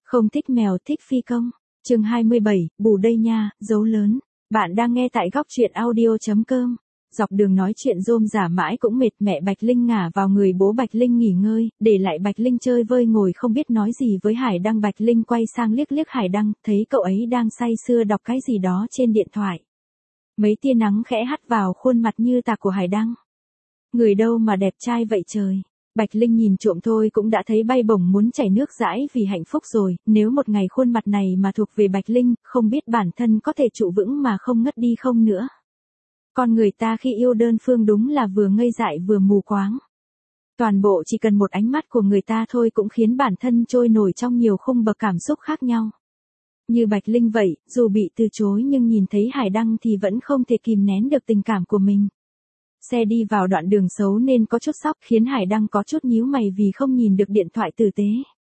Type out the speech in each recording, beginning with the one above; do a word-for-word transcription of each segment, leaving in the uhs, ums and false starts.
Không thích mèo thích phi công. Chương hai mươi bảy, bù đây nha, dấu lớn. Bạn đang nghe tại góc truyện audio chấm com. Dọc đường nói chuyện rôm rả mãi cũng mệt, mẹ Bạch Linh ngả vào người bố Bạch Linh nghỉ ngơi, để lại Bạch Linh chơi vơi ngồi không biết nói gì với Hải Đăng. Bạch Linh quay sang liếc liếc Hải Đăng, thấy cậu ấy đang say sưa đọc cái gì đó trên điện thoại. Mấy tia nắng khẽ hắt vào khuôn mặt như tạc của Hải Đăng. Người đâu mà đẹp trai vậy trời. Bạch Linh nhìn trộm thôi cũng đã thấy bay bổng muốn chảy nước dãi vì hạnh phúc rồi, nếu một ngày khuôn mặt này mà thuộc về Bạch Linh, không biết bản thân có thể trụ vững mà không ngất đi không nữa. Con người ta khi yêu đơn phương đúng là vừa ngây dại vừa mù quáng. Toàn bộ chỉ cần một ánh mắt của người ta thôi cũng khiến bản thân trôi nổi trong nhiều khung bậc cảm xúc khác nhau. Như Bạch Linh vậy, dù bị từ chối nhưng nhìn thấy Hải Đăng thì vẫn không thể kìm nén được tình cảm của mình. Xe đi vào đoạn đường xấu nên có chút sóc, khiến Hải Đăng có chút nhíu mày vì không nhìn được điện thoại tử tế.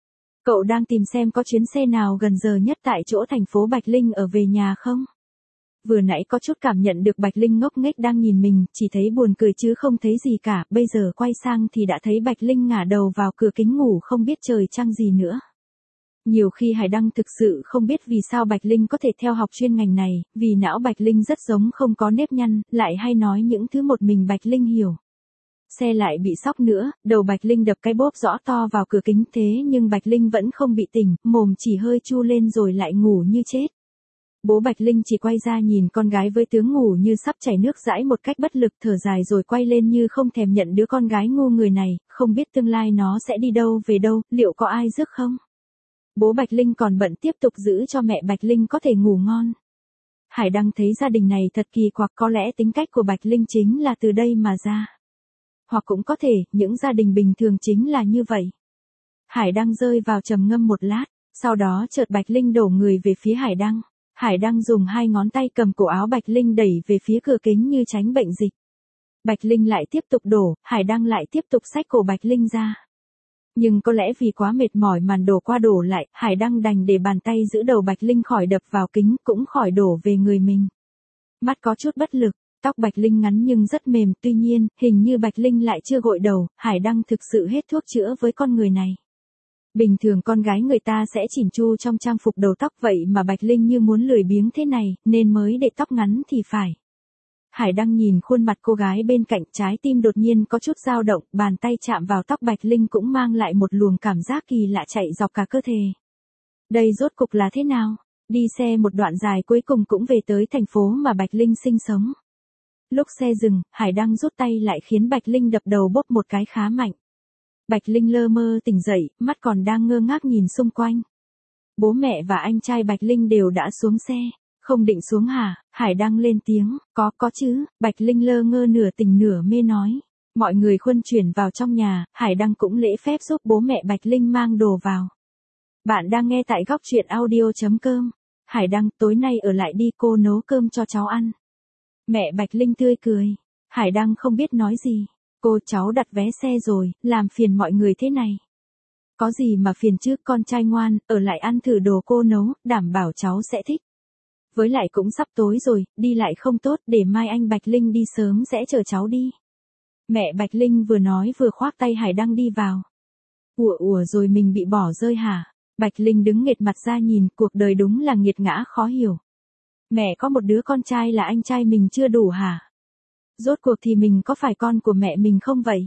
Cậu đang tìm xem có chuyến xe nào gần giờ nhất tại chỗ thành phố Bạch Linh ở về nhà không? Vừa nãy có chút cảm nhận được Bạch Linh ngốc nghếch đang nhìn mình, chỉ thấy buồn cười chứ không thấy gì cả, bây giờ quay sang thì đã thấy Bạch Linh ngả đầu vào cửa kính ngủ không biết trời trăng gì nữa. Nhiều khi Hải Đăng thực sự không biết vì sao Bạch Linh có thể theo học chuyên ngành này, vì não Bạch Linh rất giống không có nếp nhăn, lại hay nói những thứ một mình Bạch Linh hiểu. Xe lại bị sóc nữa, đầu Bạch Linh đập cái bốp rõ to vào cửa kính, thế nhưng Bạch Linh vẫn không bị tỉnh, mồm chỉ hơi chu lên rồi lại ngủ như chết. Bố Bạch Linh chỉ quay ra nhìn con gái với tướng ngủ như sắp chảy nước dãi một cách bất lực, thở dài rồi quay lên như không thèm nhận đứa con gái ngu người này, không biết tương lai nó sẽ đi đâu về đâu, liệu có ai rước không? Bố Bạch Linh còn bận tiếp tục giữ cho mẹ Bạch Linh có thể ngủ ngon. Hải Đăng thấy gia đình này thật kỳ quặc, có lẽ tính cách của Bạch Linh chính là từ đây mà ra. Hoặc cũng có thể, những gia đình bình thường chính là như vậy. Hải Đăng rơi vào trầm ngâm một lát, sau đó chợt Bạch Linh đổ người về phía Hải Đăng. Hải Đăng dùng hai ngón tay cầm cổ áo Bạch Linh đẩy về phía cửa kính như tránh bệnh dịch. Bạch Linh lại tiếp tục đổ, Hải Đăng lại tiếp tục xách cổ Bạch Linh ra. Nhưng có lẽ vì quá mệt mỏi màn đổ qua đổ lại, Hải Đăng đành để bàn tay giữ đầu Bạch Linh khỏi đập vào kính, cũng khỏi đổ về người mình. Mắt có chút bất lực, tóc Bạch Linh ngắn nhưng rất mềm, tuy nhiên, hình như Bạch Linh lại chưa gội đầu, Hải Đăng thực sự hết thuốc chữa với con người này. Bình thường con gái người ta sẽ chỉn chu trong trang phục đầu tóc, vậy mà Bạch Linh như muốn lười biếng thế này, nên mới để tóc ngắn thì phải. Hải Đăng nhìn khuôn mặt cô gái bên cạnh, trái tim đột nhiên có chút dao động, bàn tay chạm vào tóc Bạch Linh cũng mang lại một luồng cảm giác kỳ lạ chạy dọc cả cơ thể. Đây rốt cục là thế nào? Đi xe một đoạn dài cuối cùng cũng về tới thành phố mà Bạch Linh sinh sống. Lúc xe dừng, Hải Đăng rút tay lại khiến Bạch Linh đập đầu bốp một cái khá mạnh. Bạch Linh lơ mơ tỉnh dậy, mắt còn đang ngơ ngác nhìn xung quanh. Bố mẹ và anh trai Bạch Linh đều đã xuống xe. Không định xuống hả? Hải Đăng lên tiếng, có, có chứ, Bạch Linh lơ ngơ nửa tỉnh nửa mê nói. Mọi người khuân chuyển vào trong nhà, Hải Đăng cũng lễ phép giúp bố mẹ Bạch Linh mang đồ vào. Bạn đang nghe tại góc truyện audio chấm com. Hải Đăng, tối nay ở lại đi, cô nấu cơm cho cháu ăn. Mẹ Bạch Linh tươi cười. Hải Đăng không biết nói gì. Cô, cháu đặt vé xe rồi, làm phiền mọi người thế này. Có gì mà phiền chứ, con trai ngoan, ở lại ăn thử đồ cô nấu, đảm bảo cháu sẽ thích. Với lại cũng sắp tối rồi, đi lại không tốt, để mai anh Bạch Linh đi sớm sẽ chở cháu đi. Mẹ Bạch Linh vừa nói vừa khoác tay Hải Đăng đi vào. Ủa ủa rồi mình bị bỏ rơi hả? Bạch Linh đứng nghệt mặt ra nhìn, cuộc đời đúng là nghiệt ngã khó hiểu. Mẹ có một đứa con trai là anh trai mình chưa đủ hả? Rốt cuộc thì mình có phải con của mẹ mình không vậy?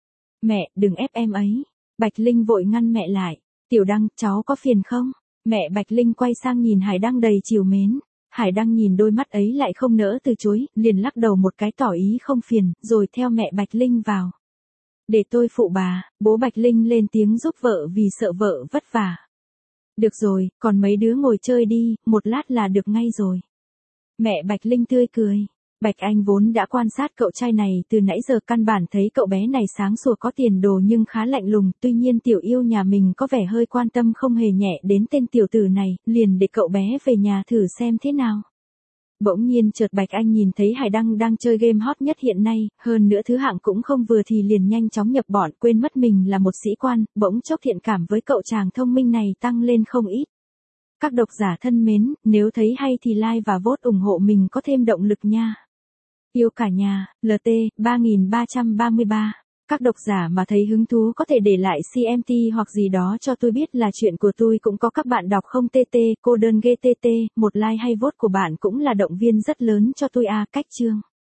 Mẹ, đừng ép em ấy. Bạch Linh vội ngăn mẹ lại. Tiểu Đăng, cháu có phiền không? Mẹ Bạch Linh quay sang nhìn Hải Đăng đầy trìu mến. Hải Đăng nhìn đôi mắt ấy lại không nỡ từ chối, liền lắc đầu một cái tỏ ý không phiền, rồi theo mẹ Bạch Linh vào. Để tôi phụ bà, bố Bạch Linh lên tiếng giúp vợ vì sợ vợ vất vả. Được rồi, còn mấy đứa ngồi chơi đi, một lát là được ngay rồi. Mẹ Bạch Linh tươi cười. Bạch Anh vốn đã quan sát cậu trai này từ nãy giờ, căn bản thấy cậu bé này sáng sủa có tiền đồ nhưng khá lạnh lùng, tuy nhiên tiểu yêu nhà mình có vẻ hơi quan tâm không hề nhẹ đến tên tiểu tử này, liền để cậu bé về nhà thử xem thế nào. Bỗng nhiên chợt Bạch Anh nhìn thấy Hải Đăng đang chơi game hot nhất hiện nay, hơn nữa thứ hạng cũng không vừa thì liền nhanh chóng nhập bọn, quên mất mình là một sĩ quan, bỗng chốc thiện cảm với cậu chàng thông minh này tăng lên không ít. Các độc giả thân mến, nếu thấy hay thì like và vote ủng hộ mình có thêm động lực nha. Yêu cả nhà, lờ tê, ba nghìn ba trăm ba mươi ba. Các độc giả mà thấy hứng thú có thể để lại xê em tê hoặc gì đó cho tôi biết là chuyện của tôi cũng có các bạn đọc không tt, cô đơn giê tê tê, một like hay vote của bạn cũng là động viên rất lớn cho tôi à, cách chương.